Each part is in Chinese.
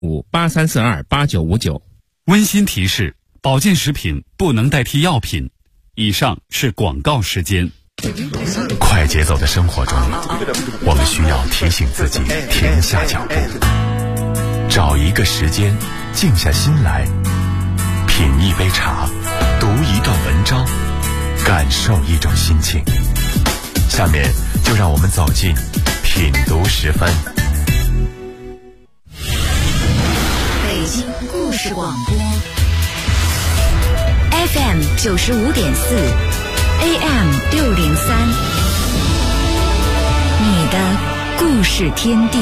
83428959。 温馨提示：保健食品不能代替药品。以上是广告时间。 快节奏的生活中，我们需要提醒自己停下脚步，找一个时间静下心来，品一杯茶，读一段文章，感受一种心情。下面就让我们走进品读10分。 北京故事广播 FM 95.4 AM 603，你的故事天地。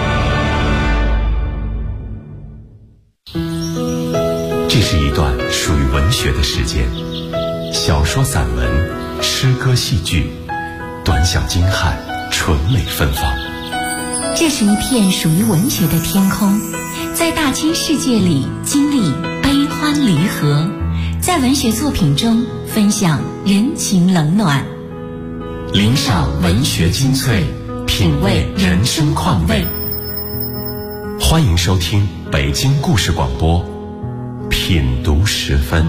这是一段属于文学的时间，小说、散文、诗歌、戏剧，短小精悍，纯美芬芳。 这是一片属于文学的天空，在大千世界里经历悲欢离合，在文学作品中分享人情冷暖， 领赏文学精粹，品味人生况味。欢迎收听北京故事广播品读10分。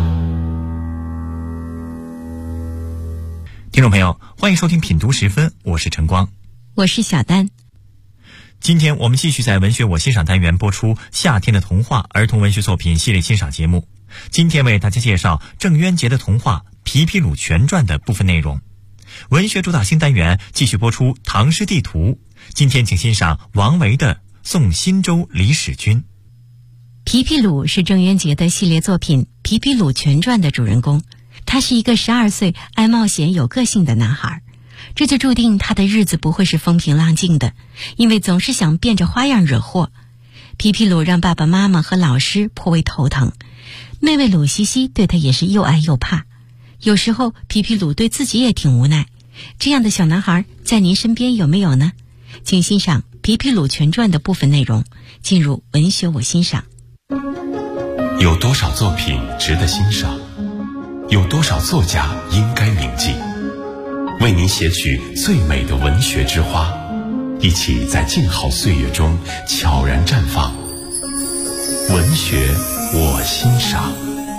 听众朋友，欢迎收听品读10分，我是晨光， 我是小丹。 今天我们继续在文学我欣赏单元播出夏天的童话儿童文学作品系列欣赏节目。今天为大家介绍郑渊洁的童话《皮皮鲁全传》的部分内容。文学主打新单元继续播出唐诗地图，今天请欣赏王维的《送新州李使君》。 皮皮鲁是郑渊洁的系列作品《皮皮鲁全传》的主人公，他是一个12岁爱冒险有个性的男孩，这就注定他的日子不会是风平浪静的，因为总是想变着花样惹祸。皮皮鲁让爸爸妈妈和老师颇为头疼，妹妹鲁西西对他也是又爱又怕。有时候皮皮鲁对自己也挺无奈。这样的小男孩在您身边有没有呢？请欣赏《皮皮鲁全传》的部分内容，进入文学我欣赏。 有多少作品值得欣赏？有多少作家应该铭记？为您写取最美的文学之花，一起在静好岁月中悄然绽放。文学我欣赏。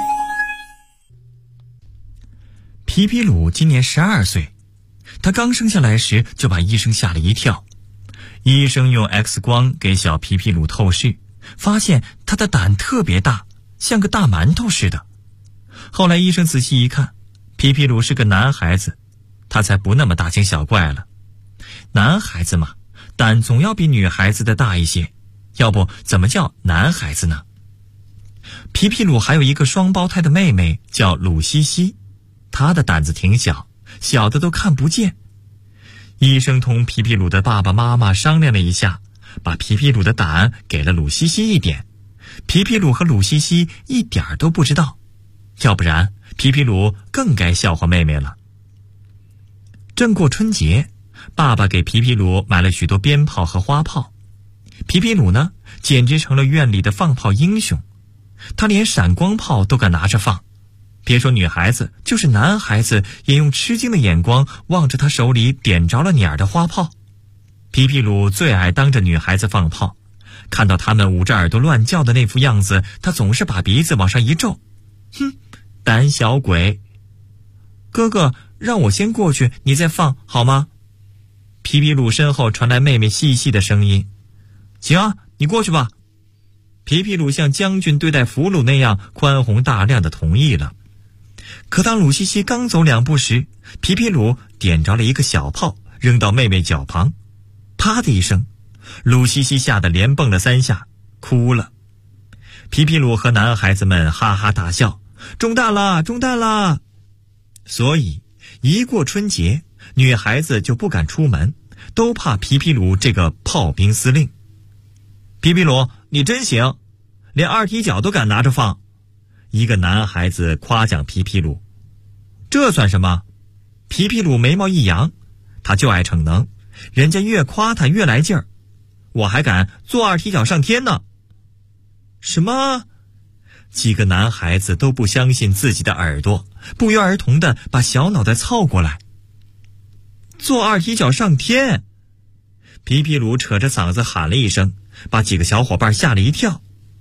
皮皮鲁今年12岁，他刚生下来时就把医生吓了一跳。医生用 X 光给小皮皮鲁透视，发现他的胆特别大，像个大馒头似的。后来医生仔细一看，皮皮鲁是个男孩子，他才不那么大惊小怪了。男孩子嘛，胆总要比女孩子的大一些，要不怎么叫男孩子呢？皮皮鲁还有一个双胞胎的妹妹叫鲁西西，她的胆子挺小，小的都看不见。医生同皮皮鲁的爸爸妈妈商量了一下，把皮皮鲁的胆给了鲁西西一点。皮皮鲁和鲁西西一点都不知道，要不然皮皮鲁更该笑话妹妹了。正过春节，爸爸给皮皮鲁买了许多鞭炮和花炮。皮皮鲁呢，简直成了院里的放炮英雄，他连闪光炮都敢拿着放。别说女孩子，就是男孩子也用吃惊的眼光望着他手里点着了捻的花炮。皮皮鲁最爱当着女孩子放炮，看到他们捂着耳朵乱叫的那副样子，他总是把鼻子往上一皱，哼，胆小鬼。哥哥，让我先过去，你再放好吗？皮皮鲁身后传来妹妹细细的声音。行啊，你过去吧。皮皮鲁像将军对待俘虏那样宽宏大量地同意了。可当鲁西西刚走2步时，皮皮鲁点着了一个小炮，扔到妹妹脚旁，啪的一声，鲁西西吓得连蹦了3下，哭了。皮皮鲁和男孩子们哈哈大笑，中弹了，中弹了。所以一过春节，女孩子就不敢出门，都怕皮皮鲁这个炮兵司令。皮皮鲁，你真行，连二踢脚都敢拿着放。一个男孩子夸奖皮皮鲁。这算什么？皮皮鲁眉毛一扬，他就爱逞能，人家越夸他越来劲儿。我还敢做二踢脚上天呢。什么？几个男孩子都不相信自己的耳朵，不约而同地把小脑袋凑过来。做二踢脚上天！皮皮鲁扯着嗓子喊了一声，把几个小伙伴吓了一跳。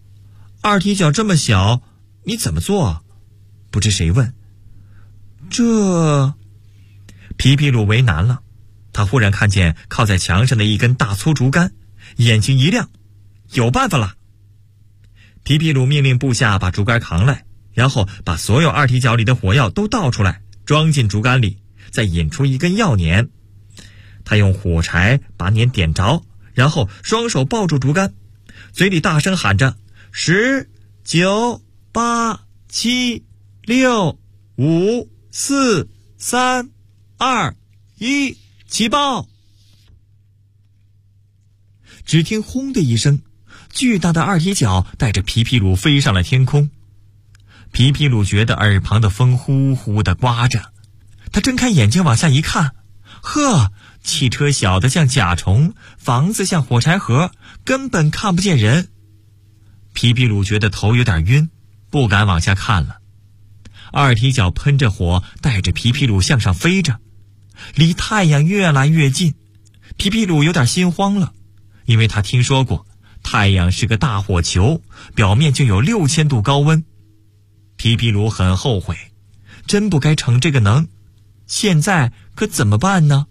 二踢脚这么小，你怎么做？不知谁问。这……皮皮鲁为难了，他忽然看见靠在墙上的一根大粗竹竿，眼睛一亮，有办法了。皮皮鲁命令部下把竹竿扛来，然后把所有二踢脚里的火药都倒出来，装进竹竿里，再引出一根药捻。他用火柴把捻点着，然后双手抱住竹竿，嘴里大声喊着：10、9、8、7、6、5、4、3、2、1，起爆！只听轰的一声，巨大的二踢脚带着皮皮鲁飞上了天空。皮皮鲁觉得耳旁的风呼呼地刮着，他睁开眼睛往下一看，呵，汽车小得像甲虫，房子像火柴盒，根本看不见人。皮皮鲁觉得头有点晕，不敢往下看了。二踢脚喷着火，带着皮皮鲁向上飞着，离太阳越来越近。皮皮鲁有点心慌了，因为他听说过太阳是个大火球，表面就有6000度高温。皮皮鲁很后悔，真不该逞这个能，现在可怎么办呢？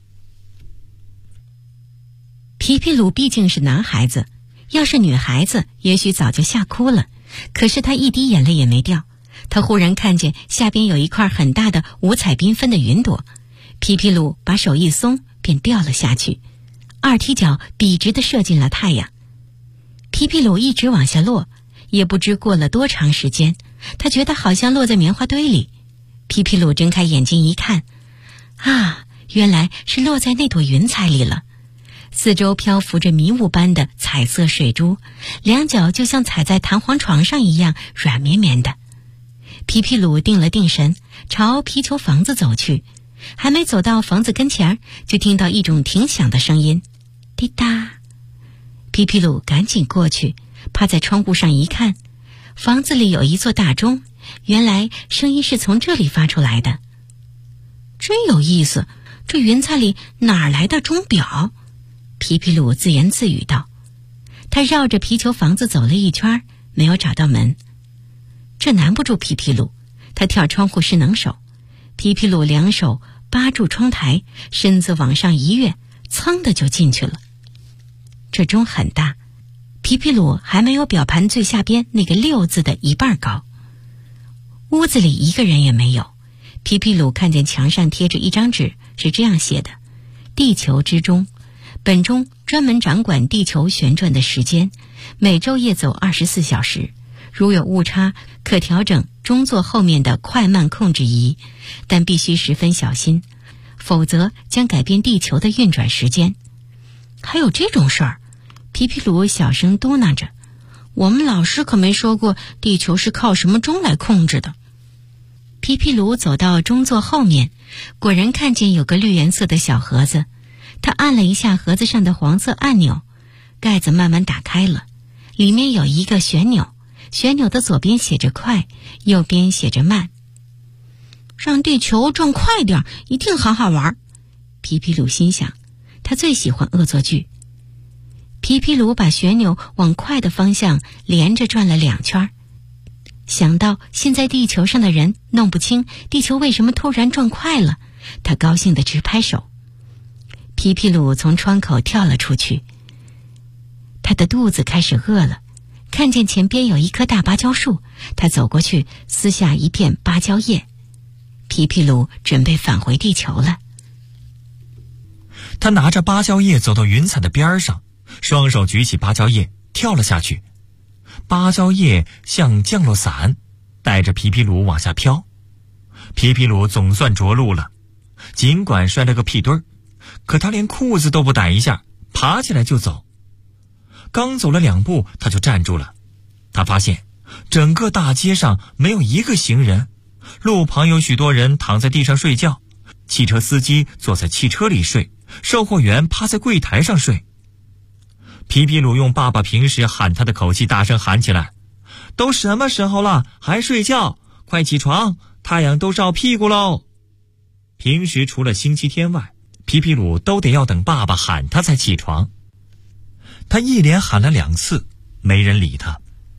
皮皮鲁毕竟是男孩子，要是女孩子也许早就吓哭了，可是他一滴眼泪也没掉。他忽然看见下边有一块很大的五彩缤纷的云朵，皮皮鲁把手一松便掉了下去，二踢脚笔直地射进了太阳。皮皮鲁一直往下落，也不知过了多长时间，他觉得好像落在棉花堆里。皮皮鲁睁开眼睛一看，啊，原来是落在那朵云彩里了。四周漂浮着迷雾般的彩色水珠，两脚就像踩在弹簧床上一样软绵绵的。皮皮鲁定了定神，朝皮球房子走去。还没走到房子跟前，就听到一种挺响的声音，滴答。皮皮鲁赶紧过去，趴在窗户上一看，房子里有一座大钟，原来声音是从这里发出来的。真有意思，这云彩里哪儿来的钟表？皮皮鲁自言自语道。他绕着皮球房子走了一圈，没有找到门。这难不住皮皮鲁，他跳窗户是能手。皮皮鲁两手扒住窗台，身子往上一跃，噌的就进去了。这钟很大，皮皮鲁还没有表盘最下边那个6字的一半高。屋子里一个人也没有。皮皮鲁看见墙上贴着一张纸，是这样写的：地球之钟，本钟专门掌管地球旋转的时间，每周夜走24小时，如有误差，可调整钟座后面的快慢控制仪，但必须十分小心，否则将改变地球的运转时间。还有这种事儿？皮皮鲁小声嘟囔着，我们老师可没说过地球是靠什么钟来控制的。皮皮鲁走到钟座后面，果然看见有个绿颜色的小盒子，他按了一下盒子上的黄色按钮，盖子慢慢打开了，里面有一个旋钮，旋钮的左边写着快，右边写着慢。让地球转快点，一定好好玩。皮皮鲁心想，他最喜欢恶作剧。皮皮鲁把旋钮往快的方向连着转了2圈，想到现在地球上的人弄不清地球为什么突然转快了，他高兴地直拍手。皮皮鲁从窗口跳了出去，他的肚子开始饿了，看见前边有一棵大芭蕉树，他走过去撕下一片芭蕉叶。皮皮鲁准备返回地球了。 他拿着芭蕉叶走到云彩的边上，双手举起芭蕉叶跳了下去。芭蕉叶像降落伞，带着皮皮鲁往下飘。皮皮鲁总算着陆了，尽管摔了个屁墩儿，可他连裤子都不掸一下，爬起来就走。刚走了2步，他就站住了。他发现整个大街上没有一个行人，路旁有许多人躺在地上睡觉，汽车司机坐在汽车里睡，售货员趴在柜台上睡。皮皮鲁用爸爸平时喊他的口气大声喊起来，都什么时候了，还睡觉？快起床，太阳都照屁股喽！平时除了星期天外，皮皮鲁都得要等爸爸喊他才起床。他一连喊了2次，没人理他。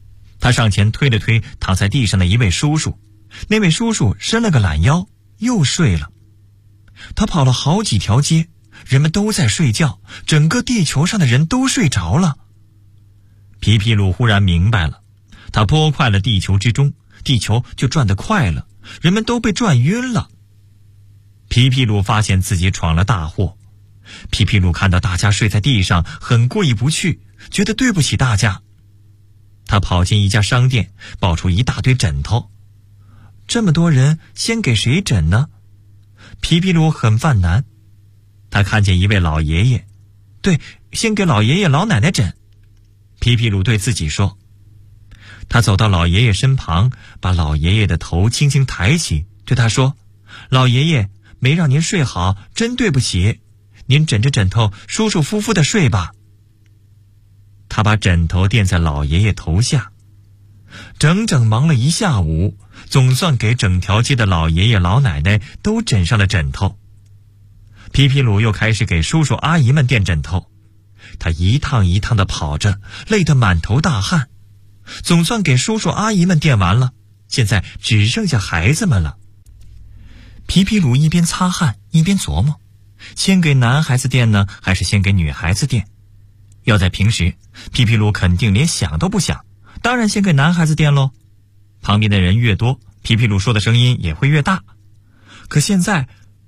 他上前推了推躺在地上的一位叔叔，那位叔叔伸了个懒腰，又睡了。他跑了好几条街，人们都在睡觉，整个地球上的人都睡着了。皮皮鲁忽然明白了，他拨快了地球之钟，地球就转得快了，人们都被转晕了。皮皮鲁发现自己闯了大祸。皮皮鲁看到大家睡在地上，很过意不去，觉得对不起大家。他跑进一家商店，抱出一大堆枕头。这么多人，先给谁枕呢？皮皮鲁很犯难。他看见一位老爷爷，对，先给老爷爷老奶奶枕。皮皮鲁对自己说。他走到老爷爷身旁，把老爷爷的头轻轻抬起，对他说：老爷爷，没让您睡好，真对不起，您枕着枕头舒舒服服地睡吧。他把枕头垫在老爷爷头下，整整忙了一下午，总算给整条街的老爷爷老奶奶都枕上了枕头。皮皮鲁又开始给叔叔阿姨们垫枕头，他一趟一趟地跑着，累得满头大汗。总算给叔叔阿姨们垫完了，现在只剩下孩子们了。皮皮鲁一边擦汗一边琢磨，先给男孩子垫呢，还是先给女孩子垫？要在平时，皮皮鲁肯定连想都不想，当然先给男孩子垫喽。旁边的人越多，皮皮鲁说的声音也会越大。可现在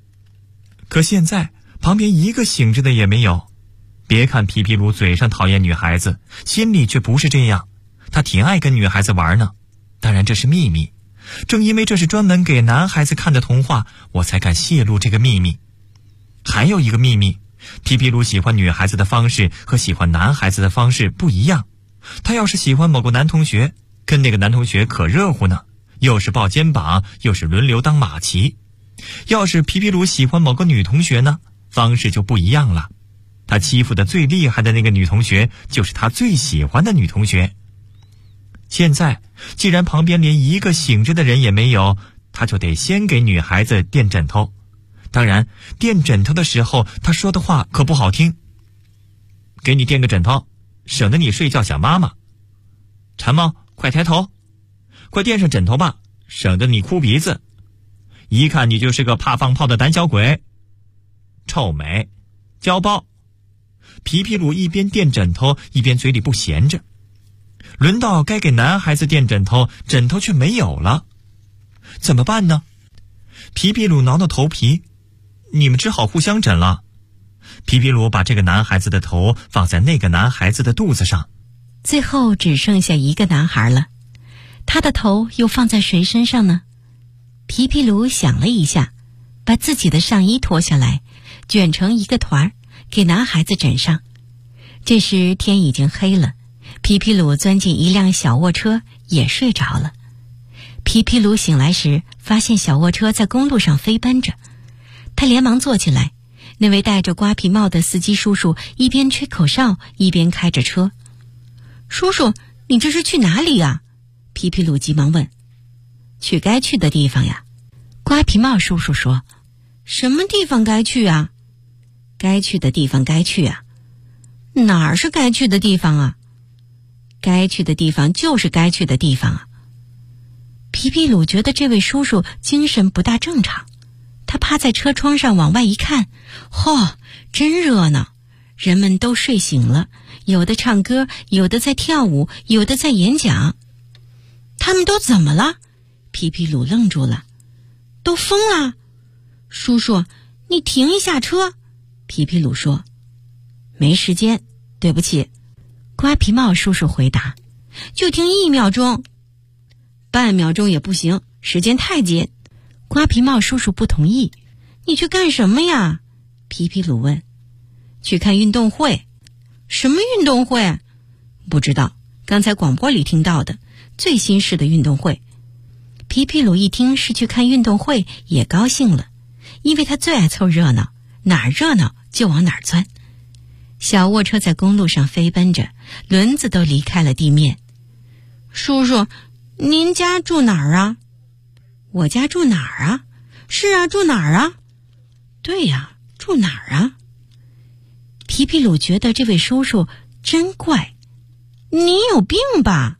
旁边一个醒着的也没有。别看皮皮鲁嘴上讨厌女孩子，心里却不是这样，他挺爱跟女孩子玩呢。当然这是秘密，正因为这是专门给男孩子看的童话，我才敢泄露这个秘密。还有一个秘密，皮皮鲁喜欢女孩子的方式和喜欢男孩子的方式不一样。他要是喜欢某个男同学，跟那个男同学可热乎呢，又是抱肩膀，又是轮流当马骑。要是皮皮鲁喜欢某个女同学呢，方式就不一样了。他欺负的最厉害的那个女同学，就是他最喜欢的女同学。现在既然旁边连一个醒着的人也没有，他就得先给女孩子垫枕头。当然垫枕头的时候，他说的话可不好听。给你垫个枕头，省得你睡觉想妈妈。馋猫，快抬头，快垫上枕头吧，省得你哭鼻子。一看你就是个怕放炮的胆小鬼。臭美，胶包。皮皮鲁一边垫枕头，一边嘴里不闲着。轮到该给男孩子垫枕头，枕头却没有了。怎么办呢？皮皮鲁挠挠头皮，你们只好互相枕了。皮皮鲁把这个男孩子的头放在那个男孩子的肚子上， 最后只剩下一个男孩了。他的头又放在谁身上呢？皮皮鲁想了一下，把自己的上衣脱下来，卷成一个团，给男孩子枕上。这时天已经黑了，皮皮鲁钻进一辆小卧车，也睡着了。皮皮鲁醒来时，发现小卧车在公路上飞奔着，他连忙坐起来。那位戴着瓜皮帽的司机叔叔一边吹口哨，一边开着车。叔叔，你这是去哪里啊？皮皮鲁急忙问。去该去的地方呀。瓜皮帽叔叔说。什么地方该去啊？该去的地方该去啊。哪儿是该去的地方啊？该去的地方就是该去的地方啊。皮皮鲁觉得这位叔叔精神不大正常，他趴在车窗上往外一看，真热闹，人们都睡醒了，有的唱歌，有的在跳舞，有的在演讲。他们都怎么了？皮皮鲁愣住了。都疯了。叔叔，你停一下车。皮皮鲁说。没时间，对不起。瓜皮帽叔叔回答。就停1秒钟。半秒钟也不行，时间太紧。瓜皮帽叔叔不同意。你去干什么呀？皮皮鲁问。去看运动会。什么运动会？不知道，刚才广播里听到的，最新式的运动会。皮皮鲁一听是去看运动会，也高兴了，因为他最爱凑热闹，哪儿热闹就往哪儿钻。小卧车在公路上飞奔着，轮子都离开了地面。叔叔，您家住哪儿啊？我家住哪儿啊？是啊，住哪儿啊？对呀，住哪儿啊？皮皮鲁觉得这位叔叔真怪。你有病吧？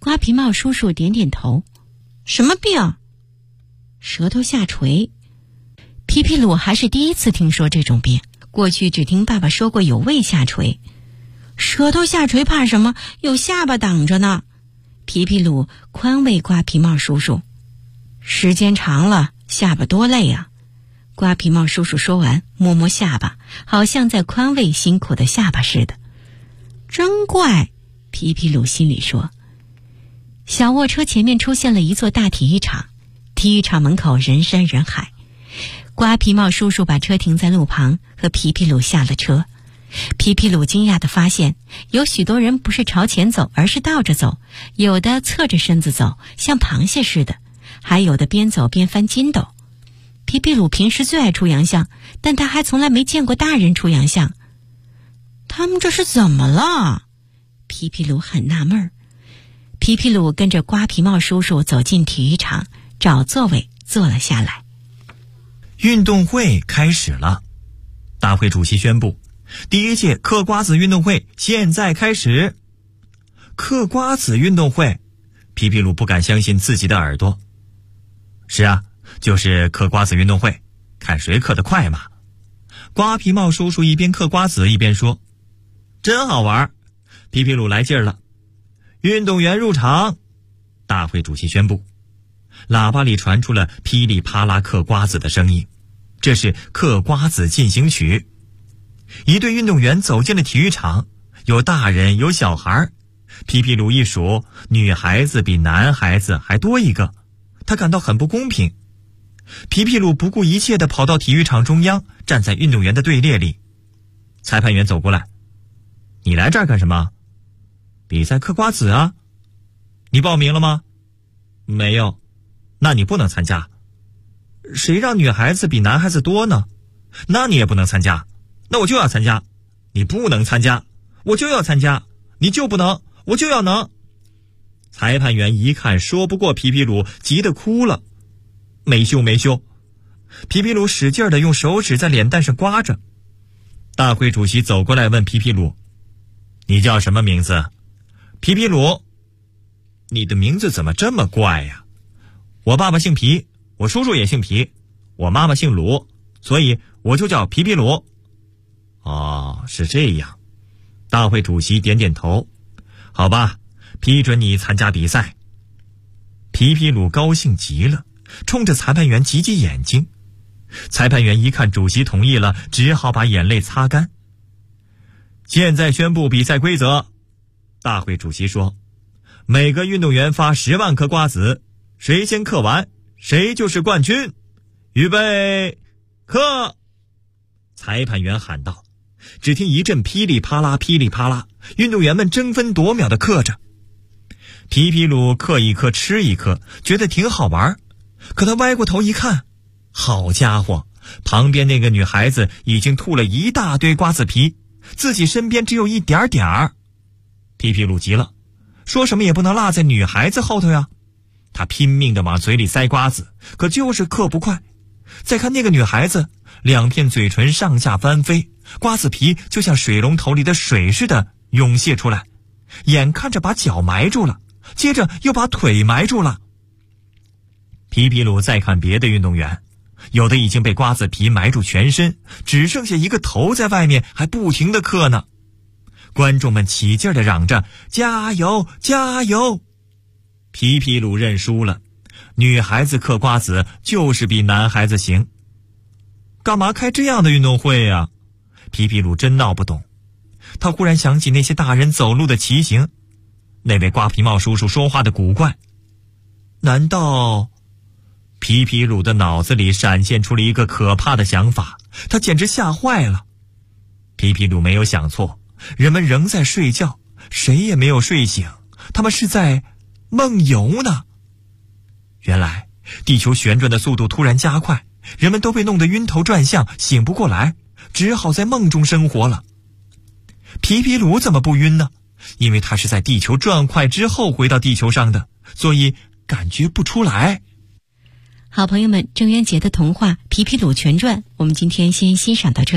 瓜皮帽叔叔点点头。什么病？舌头下垂。皮皮鲁还是第一次听说这种病，过去只听爸爸说过有胃下垂。舌头下垂怕什么？有下巴挡着呢。皮皮鲁宽慰瓜皮帽叔叔。时间长了，下巴多累啊。瓜皮帽叔叔说完，摸摸下巴，好像在宽慰辛苦的下巴似的。真怪，皮皮鲁心里说。小卧车前面出现了一座大体育场，体育场门口人山人海。瓜皮帽叔叔把车停在路旁，和皮皮鲁下了车。皮皮鲁惊讶地发现，有许多人不是朝前走，而是倒着走，有的侧着身子走，像螃蟹似的，还有的边走边翻筋斗。皮皮鲁平时最爱出洋相，但他还从来没见过大人出洋相。他们这是怎么了？皮皮鲁很纳闷儿。皮皮鲁跟着瓜皮帽叔叔走进体育场，找座位坐了下来。 运动会开始了，大会主席宣布，第一届嗑瓜子运动会现在开始。嗑瓜子运动会，皮皮鲁不敢相信自己的耳朵。是啊，就是嗑瓜子运动会，看谁嗑得快嘛。瓜皮帽叔叔一边嗑瓜子一边说，真好玩。皮皮鲁来劲儿了。运动员入场，大会主席宣布。喇叭里传出了噼里啪啦嗑瓜子的声音，这是嗑瓜子进行曲。一队运动员走进了体育场，有大人有小孩。皮皮鲁一数，女孩子比男孩子还多一个，他感到很不公平。皮皮鲁不顾一切地跑到体育场中央，站在运动员的队列里。裁判员走过来，你来这儿干什么？比赛嗑瓜子啊。你报名了吗？没有。那你不能参加。谁让女孩子比男孩子多呢？那你也不能参加。那我就要参加。你不能参加。我就要参加。你就不能，我就要能。裁判员一看说不过皮皮鲁，急得哭了。没羞没羞。皮皮鲁使劲地用手指在脸蛋上刮着。大会主席走过来问皮皮鲁，你叫什么名字？皮皮鲁。你的名字怎么这么怪呀？我爸爸姓皮，我叔叔也姓皮，我妈妈姓鲁，所以我就叫皮皮鲁。哦，是这样。大会主席点点头。好吧，批准你参加比赛。皮皮鲁高兴极了，冲着裁判员挤挤眼睛。裁判员一看主席同意了，只好把眼泪擦干。现在宣布比赛规则。大会主席说，每个运动员发10万颗瓜子，谁先嗑完，谁就是冠军。预备，嗑！裁判员喊道。只听一阵噼里啪啦噼里啪啦，运动员们争分夺秒地嗑着。皮皮鲁嗑一颗吃一颗，觉得挺好玩。可他歪过头一看，好家伙，旁边那个女孩子已经吐了一大堆瓜子皮，自己身边只有一点点儿。皮皮鲁急了，说什么也不能落在女孩子后头呀。他拼命地往嘴里塞瓜子，可就是嗑不快。再看那个女孩子，两片嘴唇上下翻飞，瓜子皮就像水龙头里的水似的涌泻出来，眼看着把脚埋住了，接着又把腿埋住了。皮皮鲁再看别的运动员，有的已经被瓜子皮埋住全身，只剩下一个头在外面，还不停地嗑呢。观众们起劲地嚷着，加油加油。皮皮鲁认输了，女孩子嗑瓜子就是比男孩子行。干嘛开这样的运动会呀？皮皮鲁真闹不懂。他忽然想起那些大人走路的骑行，那位瓜皮帽叔叔说话的古怪。难道……皮皮鲁的脑子里闪现出了一个可怕的想法，他简直吓坏了。皮皮鲁没有想错，人们仍在睡觉，谁也没有睡醒，他们是在梦游呢。原来地球旋转的速度突然加快，人们都被弄得晕头转向，醒不过来，只好在梦中生活了。皮皮鲁怎么不晕呢？因为他是在地球转快之后回到地球上的，所以感觉不出来。 好朋友们，郑渊洁的童话《皮皮鲁全传》我们今天先欣赏到这里。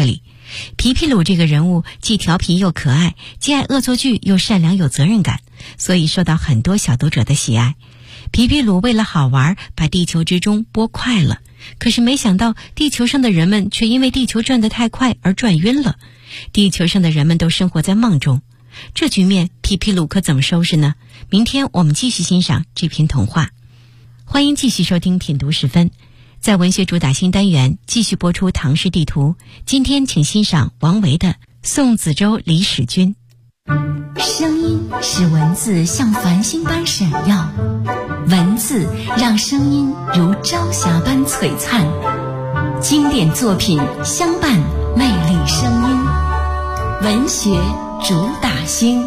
皮皮鲁这个人物既调皮又可爱，既爱恶作剧又善良有责任感，所以受到很多小读者的喜爱。皮皮鲁为了好玩，把地球之钟拨快了，可是没想到地球上的人们却因为地球转得太快而转晕了。地球上的人们都生活在梦中，这局面皮皮鲁可怎么收拾呢？明天我们继续欣赏这篇童话。欢迎继续收听品读时分，在文学主打新单元继续播出唐诗地图。今天请欣赏王维的《送子舟李使君》。 声音使文字像繁星般闪耀，文字让声音如朝霞般璀璨，经典作品相伴魅力声音，文学主打星。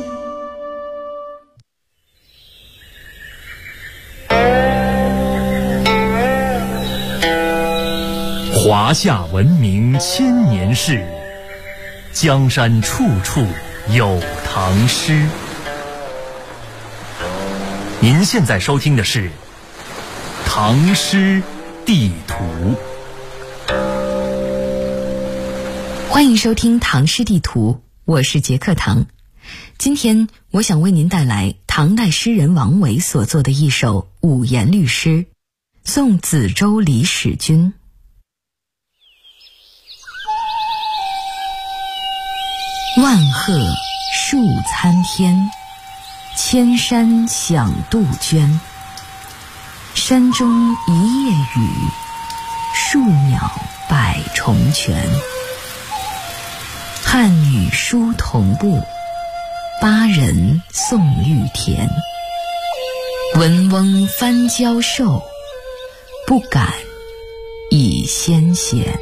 华夏文明千年事，江山处处有唐诗。您现在收听的是《唐诗地图》。 欢迎收听《唐诗地图》，我是杰克唐。今天我想为您带来唐代诗人王维所作的一首五言律诗《送子舟李使君》。万壑树参天，千山响杜鹃。山中一夜雨，树鸟百重泉。汉女书同步，巴人送玉田。文翁翻交授，不敢以先贤。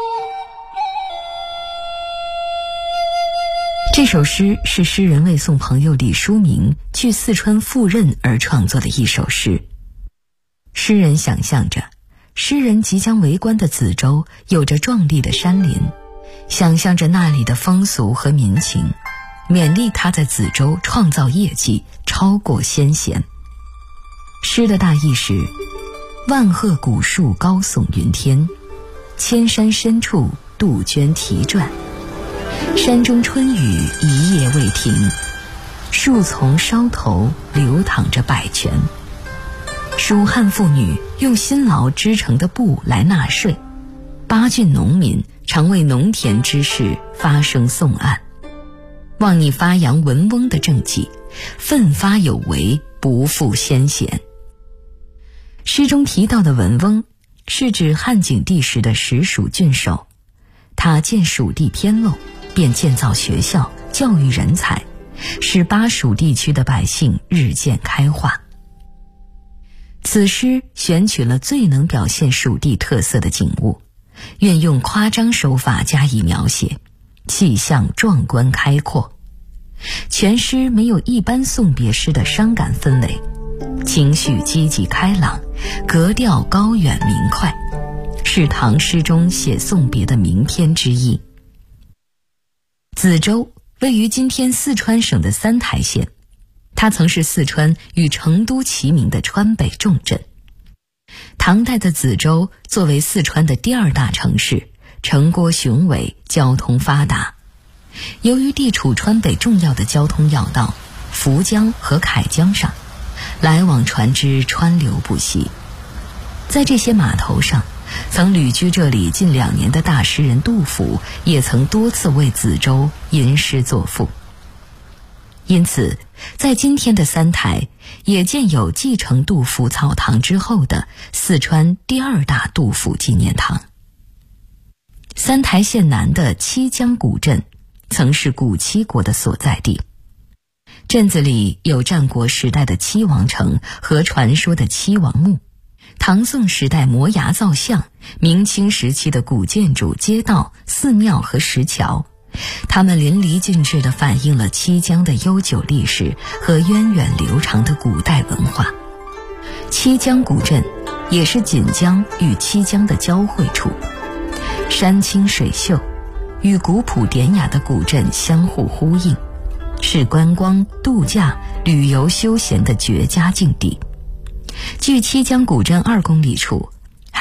这首诗是诗人为送朋友李叔明去四川赴任而创作的一首诗。诗人想象着诗人即将为官的梓州有着壮丽的山林，想象着那里的风俗和民情，勉励他在梓州创造业绩，超过先贤。诗的大意是：万壑古树高耸云天，千山深处杜鹃啼啭。山中春雨一夜未停，树丛梢头流淌着百泉。蜀汉妇女用辛劳织成的布来纳税，巴郡农民常为农田之事发声送案，望你发扬文翁的政绩，奋发有为，不负先贤。诗中提到的文翁是指汉景帝时的实属郡守，他见蜀地偏陋，便建造学校，教育人才，使巴蜀地区的百姓日渐开化。此诗选取了最能表现蜀地特色的景物，运用夸张手法加以描写，气象壮观开阔。全诗没有一般送别诗的伤感氛围，情绪积极开朗，格调高远明快，是唐诗中写送别的名篇之一。梓州位于今天四川省的三台县，它曾是四川与成都齐名的川北重镇。唐代的梓州作为四川的第二大城市，城郭雄伟，交通发达。由于地处川北重要的交通要道涪江和凯江上，来往船只川流不息。在这些码头上，曾旅居这里近2年的大诗人杜甫也曾多次为梓州吟诗作赋。因此在今天的三台也建有继承杜甫草堂之后的四川第二大杜甫纪念堂。三台县南的七江古镇曾是古七国的所在地，镇子里有战国时代的七王城和传说的七王墓，唐宋时代摩崖造像，明清时期的古建筑、街道、寺庙和石桥，它们淋漓尽致地反映了七江的悠久历史和源远流长的古代文化。七江古镇也是锦江与七江的交汇处，山清水秀，与古朴典雅的古镇相互呼应，是观光、度假、旅游休闲的绝佳境地。距七江古镇2公里处，还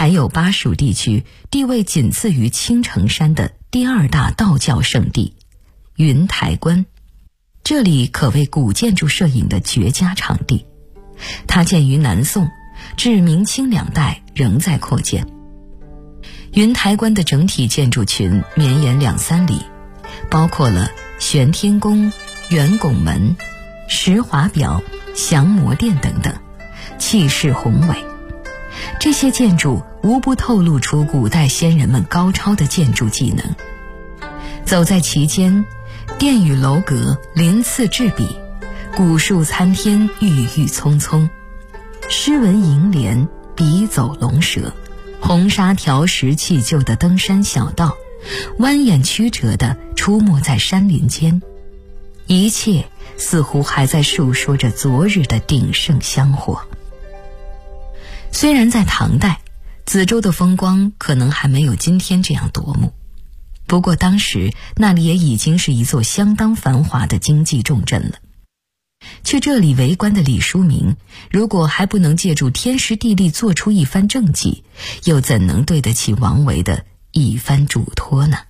还有巴蜀地区地位仅次于青城山的第2大道教圣地云台关，这里可谓古建筑摄影的绝佳场地。它建于南宋，至明清2代仍在扩建。云台关的整体建筑群绵延2-3里，包括了玄天宫、圆拱门、石华表、降魔殿等等，气势宏伟。这些建筑无不透露出古代先人们高超的建筑技能。走在其间，殿宇楼阁鳞次栉比，古树参天，郁郁葱葱，诗文楹联，笔走龙蛇，红纱条石砌就的登山小道，蜿蜒曲折地出没在山林间，一切似乎还在述说着昨日的鼎盛香火。虽然在唐代，梓州的风光可能还没有今天这样夺目，不过当时那里也已经是一座相当繁华的经济重镇了。去这里为官的李叔明，如果还不能借助天时地利做出一番政绩，又怎能对得起王维的一番嘱托呢？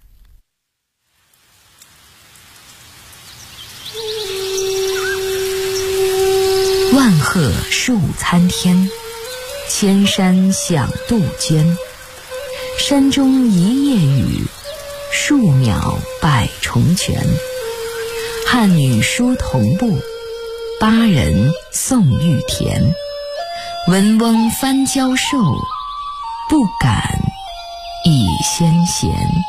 万壑树参天，千山响杜鹃。山中一夜雨，树渺百重泉。汉女书同步，巴人送玉田。闻翁翻交授，不敢以先贤。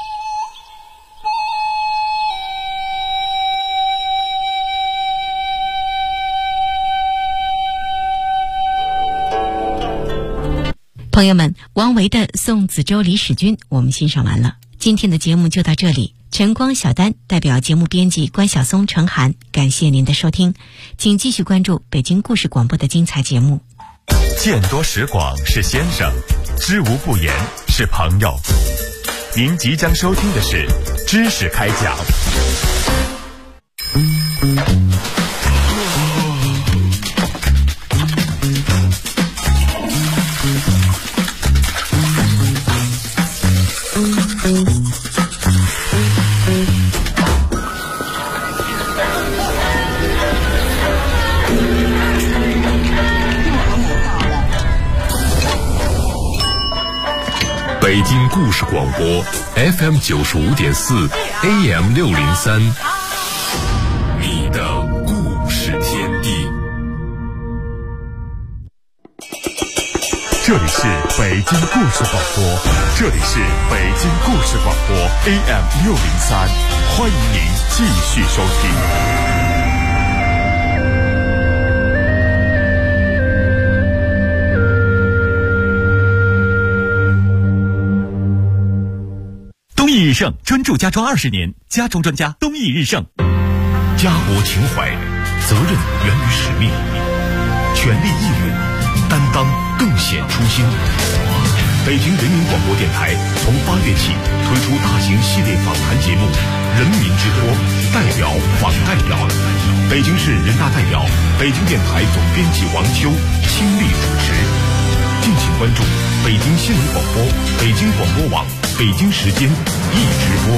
朋友们，王维的《送梓州李使君》我们欣赏完了，今天的节目就到这里。晨光小丹代表节目编辑关晓松、程涵，感谢您的收听，请继续关注北京故事广播的精彩节目。 见多识广是先生，知无不言是朋友。您即将收听的是知识开讲。北京故事广播 FM 95.4 AM 603，你的故事天地。这里是北京故事广播，这里是北京故事广播 AM 603，欢迎您继续收听。 东益日盛专注家装20年，家装专家东益日盛。 家国情怀，责任源于使命，权力义务，担当更显初心。北京人民广播电台从8月起推出大型系列访谈节目《人民之托》，代表访代表。北京市人大代表、北京电台总编辑王秋倾力主持。敬请关注北京新闻广播、北京广播网、北京时间一直播。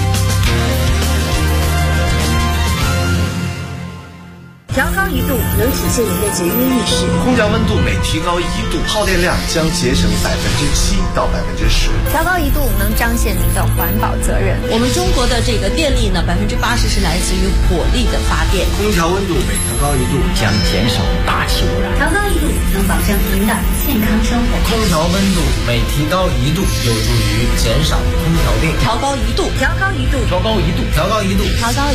调高1度能体现您的节约意识。 空调温度每提高1度，耗电量将节省7%到10%。 调高1度能彰显您的环保责任。 我们中国的这个电力呢，80%是来自于火力的发电。 空调温度每调高1度将减少大气污染。 调高1度能保证您的健康生活。 空调温度每提高1度有助于减少空调病。 调高1度， 调高1度， 调高1度，调高1度， 调高